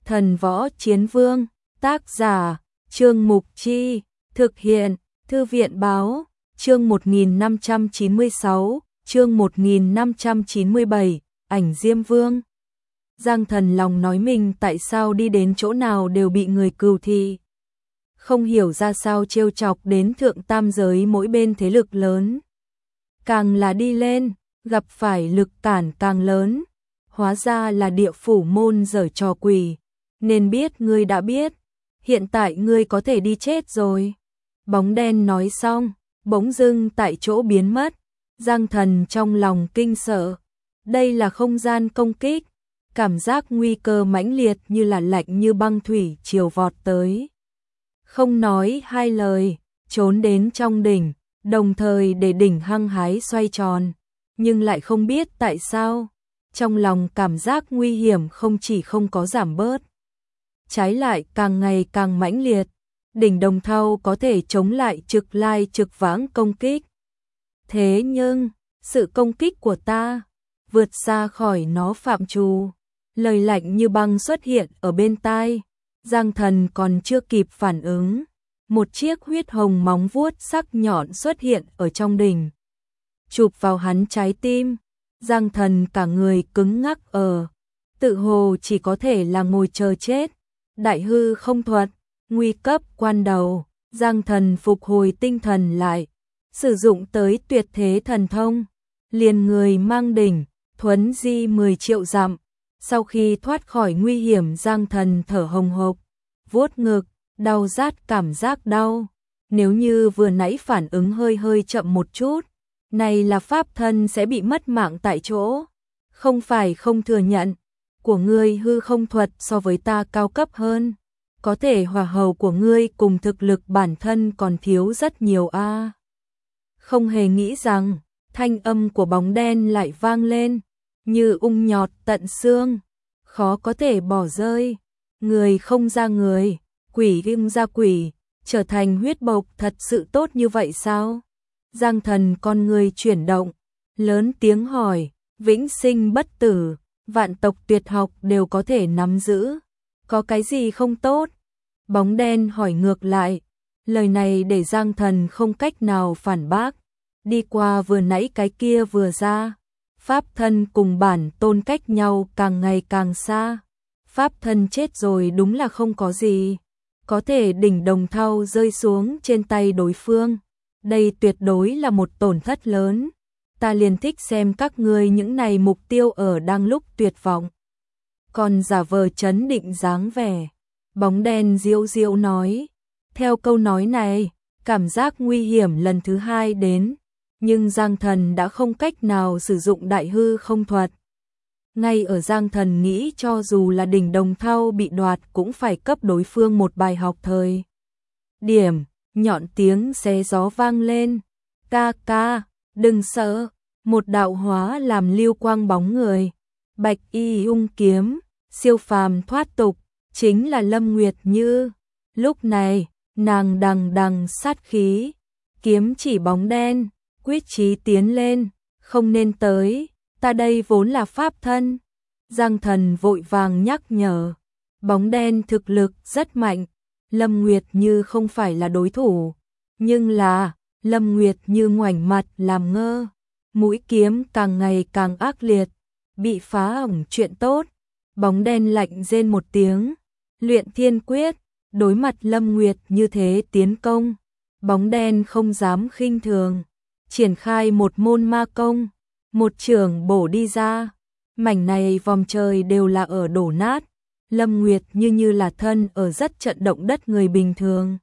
Thần Võ Chiến Vương, tác giả, Trương Mục Chi, thực hiện, Thư viện Báo, chương 1596, chương 1597, ảnh Diêm Vương. Giang Thần lòng nói mình tại sao đi đến chỗ nào đều bị người cừu thị. Không hiểu ra sao trêu chọc đến thượng tam giới mỗi bên thế lực lớn. Càng là đi lên, gặp phải lực cản càng lớn. Hóa ra là địa phủ môn giở trò quỷ. Nên biết ngươi đã biết. Hiện tại ngươi có thể đi chết rồi. Bóng đen nói xong, bỗng dưng tại chỗ biến mất. Giang Thần trong lòng kinh sợ. Đây là không gian công kích. Cảm giác nguy cơ mãnh liệt như là lạnh như băng thủy chiều vọt tới. Không nói hai lời, trốn đến trong đỉnh, đồng thời để đỉnh hăng hái xoay tròn. Nhưng lại không biết tại sao, trong lòng cảm giác nguy hiểm không chỉ không có giảm bớt. Trái lại càng ngày càng mãnh liệt, đỉnh Đồng Thau có thể chống lại trực lai trực vãng công kích. Thế nhưng, sự công kích của ta vượt xa khỏi nó phạm trù. Lời lạnh như băng xuất hiện ở bên tai. Giang Thần còn chưa kịp phản ứng, một chiếc huyết hồng móng vuốt sắc nhọn xuất hiện ở trong đỉnh, chụp vào hắn trái tim. Giang Thần cả người cứng ngắc tự hồ chỉ có thể là ngồi chờ chết. Đại hư không thuật, nguy cấp quan đầu, Giang Thần phục hồi tinh thần lại, sử dụng tới tuyệt thế thần thông, liền người mang đỉnh, thuấn di 10 triệu dặm. Sau khi thoát khỏi nguy hiểm, Giang Thần thở hồng hộc, vuốt ngực, đau rát cảm giác đau. Nếu như vừa nãy phản ứng hơi chậm một chút, này là pháp thân sẽ bị mất mạng tại chỗ. Không phải không thừa nhận, của ngươi hư không thuật so với ta cao cấp hơn. Có thể hỏa hầu của ngươi cùng thực lực bản thân còn thiếu rất nhiều a. Không hề nghĩ rằng, thanh âm của bóng đen lại vang lên, như ung nhọt tận xương, khó có thể bỏ rơi. Người không ra người, quỷ không ra quỷ, trở thành huyết bộc thật sự tốt như vậy sao? Giang Thần con người chuyển động, lớn tiếng hỏi, vĩnh sinh bất tử, vạn tộc tuyệt học đều có thể nắm giữ, có cái gì không tốt? Bóng đen hỏi ngược lại, lời này để Giang Thần không cách nào phản bác. Đi qua vừa nãy cái kia vừa ra, pháp thân cùng bản tôn cách nhau càng ngày càng xa. Pháp thân chết rồi đúng là không có gì, có thể đỉnh Đồng Thau rơi xuống trên tay đối phương. Đây tuyệt đối là một tổn thất lớn. Ta liền thích xem các ngươi những này mục tiêu ở đang lúc tuyệt vọng, còn giả vờ trấn định dáng vẻ. Bóng đen diệu diệu nói. Theo câu nói này, cảm giác nguy hiểm lần thứ hai đến. Nhưng Giang Thần đã không cách nào sử dụng đại hư không thuật. Ngay ở Giang Thần nghĩ cho dù là đỉnh Đồng Thau bị đoạt cũng phải cấp đối phương một bài học thời điểm, nhọn tiếng xé gió vang lên. Ca ca, đừng sợ. Một đạo hóa làm lưu quang bóng người, bạch y ung kiếm, siêu phàm thoát tục, chính là Lâm Nguyệt Như. Lúc này, nàng đằng đằng sát khí, kiếm chỉ bóng đen, quyết chí tiến lên, không nên tới, ta đây vốn là pháp thân. Giang Thần vội vàng nhắc nhở, bóng đen thực lực rất mạnh, Lâm Nguyệt Như không phải là đối thủ, nhưng là, Lâm Nguyệt Như ngoảnh mặt làm ngơ, mũi kiếm càng ngày càng ác liệt, bị phá hỏng chuyện tốt. Bóng đen lạnh rên một tiếng, luyện thiên quyết, đối mặt Lâm Nguyệt như thế tiến công, bóng đen không dám khinh thường, triển khai một môn ma công, một chưởng bổ đi ra, mảnh này vòng trời đều là ở đổ nát. Lâm Nguyệt như là thân ở rất trận động đất người bình thường,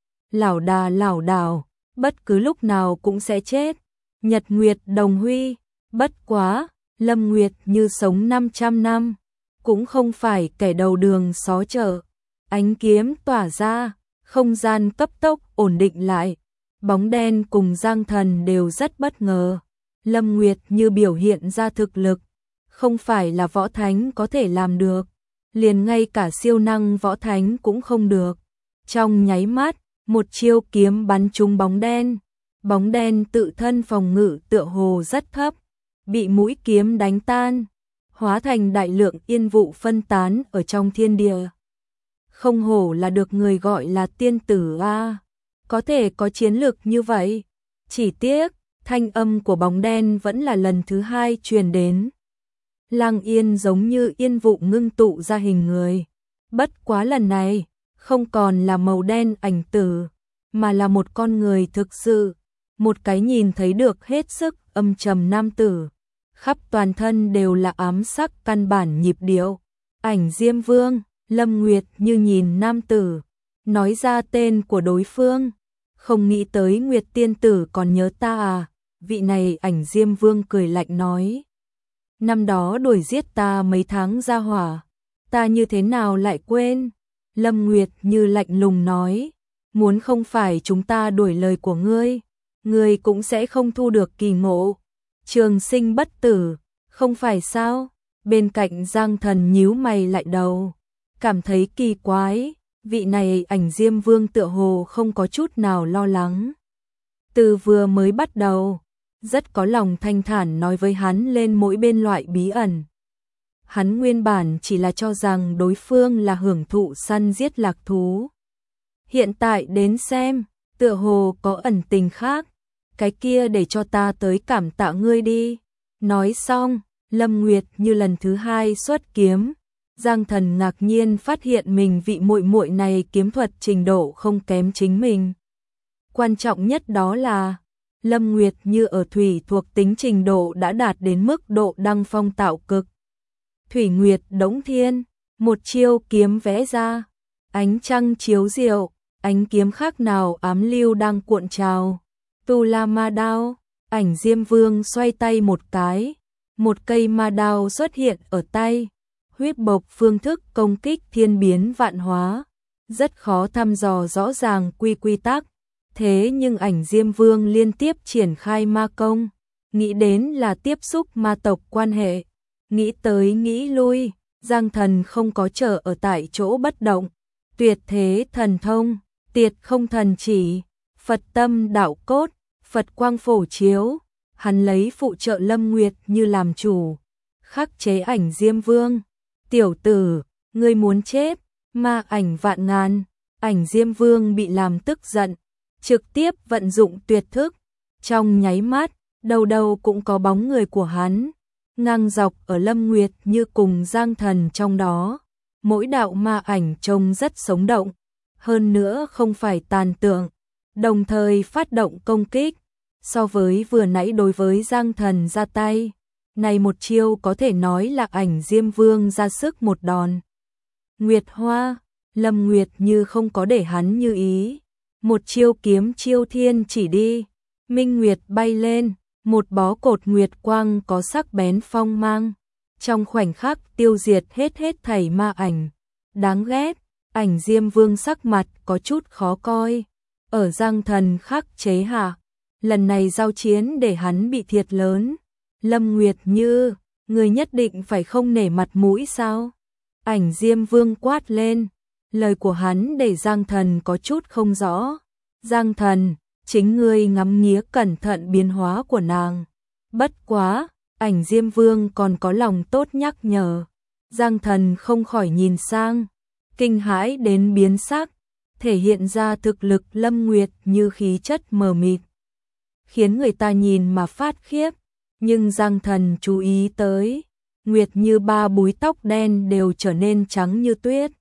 lảo đà lảo đảo, bất cứ lúc nào cũng sẽ chết. Nhật Nguyệt đồng huy, bất quá, Lâm Nguyệt Như sống 500 năm, cũng không phải kẻ đầu đường xó chợ. Ánh kiếm tỏa ra, không gian cấp tốc ổn định lại. Bóng đen cùng Giang Thần đều rất bất ngờ. Lâm Nguyệt Như biểu hiện ra thực lực, không phải là võ thánh có thể làm được, liền ngay cả siêu năng võ thánh cũng không được. Trong nháy mắt, một chiêu kiếm bắn trúng bóng đen. Bóng đen tự thân phòng ngự tựa hồ rất thấp, bị mũi kiếm đánh tan, hóa thành đại lượng yên vụ phân tán ở trong thiên địa. Không hổ là được người gọi là tiên tử a, có thể có chiến lực như vậy. Chỉ tiếc, thanh âm của bóng đen vẫn là lần thứ hai truyền đến. Lăng Yên giống như yên vụ ngưng tụ ra hình người. Bất quá lần này, không còn là màu đen ảnh tử, mà là một con người thực sự, một cái nhìn thấy được hết sức âm trầm nam tử. Khắp toàn thân đều là ám sắc căn bản nhịp điệu. Ảnh Diêm Vương, Lâm Nguyệt như nhìn nam tử, nói ra tên của đối phương. Không nghĩ tới Nguyệt tiên tử còn nhớ ta à? Vị này Ảnh Diêm Vương cười lạnh nói. Năm đó đuổi giết ta mấy tháng ra hỏa, ta như thế nào lại quên? Lâm Nguyệt như lạnh lùng nói, muốn không phải chúng ta đuổi lời của ngươi cũng sẽ không thu được kỳ ngộ. Trường sinh bất tử, không phải sao? Bên cạnh Giang Thần nhíu mày lại đầu, cảm thấy kỳ quái, vị này Ảnh Diêm Vương tựa hồ không có chút nào lo lắng. Từ vừa mới bắt đầu, rất có lòng thanh thản nói với hắn lên mỗi bên loại bí ẩn. Hắn nguyên bản chỉ là cho rằng đối phương là hưởng thụ săn giết lạc thú. Hiện tại đến xem, tựa hồ có ẩn tình khác. Cái kia để cho ta tới cảm tạ ngươi đi. Nói xong, Lâm Nguyệt như lần thứ hai xuất kiếm. Giang Thần ngạc nhiên phát hiện mình vị muội muội này kiếm thuật trình độ không kém chính mình. Quan trọng nhất đó là Lâm Nguyệt như ở thủy thuộc tính trình độ đã đạt đến mức độ đăng phong tạo cực. Thủy Nguyệt Đống Thiên, một chiêu kiếm vẽ ra, ánh trăng chiếu diệu, ánh kiếm khác nào ám lưu đang cuộn trào. Tu La Ma Đao, Ảnh Diêm Vương xoay tay một cái, một cây ma đao xuất hiện ở tay, huyết bộc phương thức công kích thiên biến vạn hóa, rất khó thăm dò rõ ràng quy tắc. Thế nhưng Ảnh Diêm Vương liên tiếp triển khai ma công, nghĩ đến là tiếp xúc ma tộc quan hệ, nghĩ tới nghĩ lui, Giang Thần không có chờ ở tại chỗ bất động, tuyệt thế thần thông, tiệt không thần chỉ, Phật tâm đạo cốt, Phật quang phổ chiếu, hắn lấy phụ trợ Lâm Nguyệt như làm chủ, khắc chế Ảnh Diêm Vương. Tiểu tử, ngươi muốn chết, ma ảnh vạn ngàn. Ảnh Diêm Vương bị làm tức giận, trực tiếp vận dụng tuyệt thức, trong nháy mắt, đầu đầu cũng có bóng người của hắn, ngang dọc ở Lâm Nguyệt như cùng Giang Thần trong đó. Mỗi đạo ma ảnh trông rất sống động, hơn nữa không phải tàn tượng, đồng thời phát động công kích. So với vừa nãy đối với Giang Thần ra tay, này một chiêu có thể nói là Ảnh Diêm Vương ra sức một đòn. Nguyệt Hoa, Lâm Nguyệt như không có để hắn như ý. Một chiêu kiếm chiêu thiên chỉ đi, minh nguyệt bay lên, một bó cột nguyệt quang có sắc bén phong mang, trong khoảnh khắc tiêu diệt hết thảy ma ảnh. Đáng ghét, Ảnh Diêm Vương sắc mặt có chút khó coi, ở Giang Thần khắc chế hạ, lần này giao chiến để hắn bị thiệt lớn. Lâm Nguyệt như, người nhất định phải không nể mặt mũi sao? Ảnh Diêm Vương quát lên. Lời của hắn để Giang Thần có chút không rõ. Giang Thần, chính ngươi ngắm nghía cẩn thận biến hóa của nàng. Bất quá, Ảnh Diêm Vương còn có lòng tốt nhắc nhở. Giang Thần không khỏi nhìn sang, kinh hãi đến biến sắc, thể hiện ra thực lực Lâm Nguyệt như khí chất mờ mịt, khiến người ta nhìn mà phát khiếp. Nhưng Giang Thần chú ý tới, Nguyệt như ba búi tóc đen đều trở nên trắng như tuyết.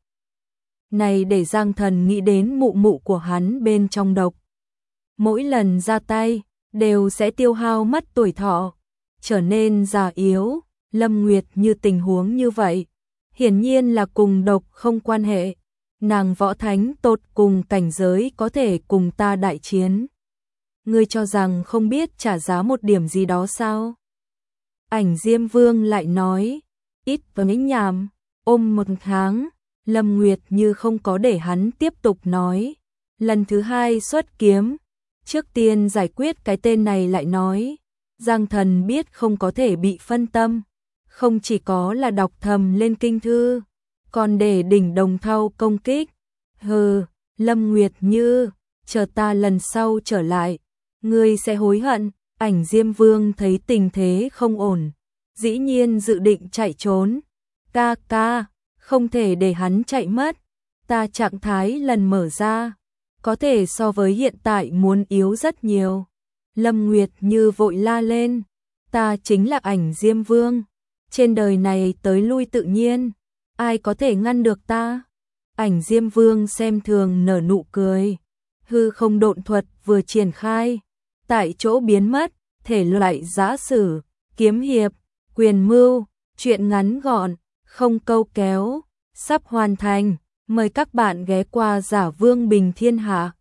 Này để Giang Thần nghĩ đến mụ mụ của hắn bên trong độc. Mỗi lần ra tay, đều sẽ tiêu hao mất tuổi thọ, trở nên già yếu. Lâm Nguyệt như tình huống như vậy, hiển nhiên là cùng độc không quan hệ. Nàng võ thánh tột cùng cảnh giới có thể cùng ta đại chiến. Ngươi cho rằng không biết trả giá một điểm gì đó sao? Ảnh Diêm Vương lại nói, ít với nhảm, ôm một tháng. Lâm Nguyệt như không có để hắn tiếp tục nói. Lần thứ hai xuất kiếm, trước tiên giải quyết cái tên này lại nói. Giang Thần biết không có thể bị phân tâm, không chỉ có là đọc thầm lên kinh thư, còn để đỉnh đồng thau công kích. Hừ, Lâm Nguyệt như, chờ ta lần sau trở lại, ngươi sẽ hối hận. Ảnh Diêm Vương thấy tình thế không ổn, dĩ nhiên dự định chạy trốn. Ca ca, không thể để hắn chạy mất. Ta trạng thái lần mở ra, có thể so với hiện tại muốn yếu rất nhiều. Lâm Nguyệt Như vội la lên, ta chính là Ảnh Diêm Vương. Trên đời này tới lui tự nhiên, ai có thể ngăn được ta? Ảnh Diêm Vương xem thường nở nụ cười. Hư không độn thuật vừa triển khai, tại chỗ biến mất, thể loại giã sử, kiếm hiệp, quyền mưu, truyện ngắn gọn, không câu kéo, sắp hoàn thành. Mời các bạn ghé qua Giả Vương Bình Thiên Hạ.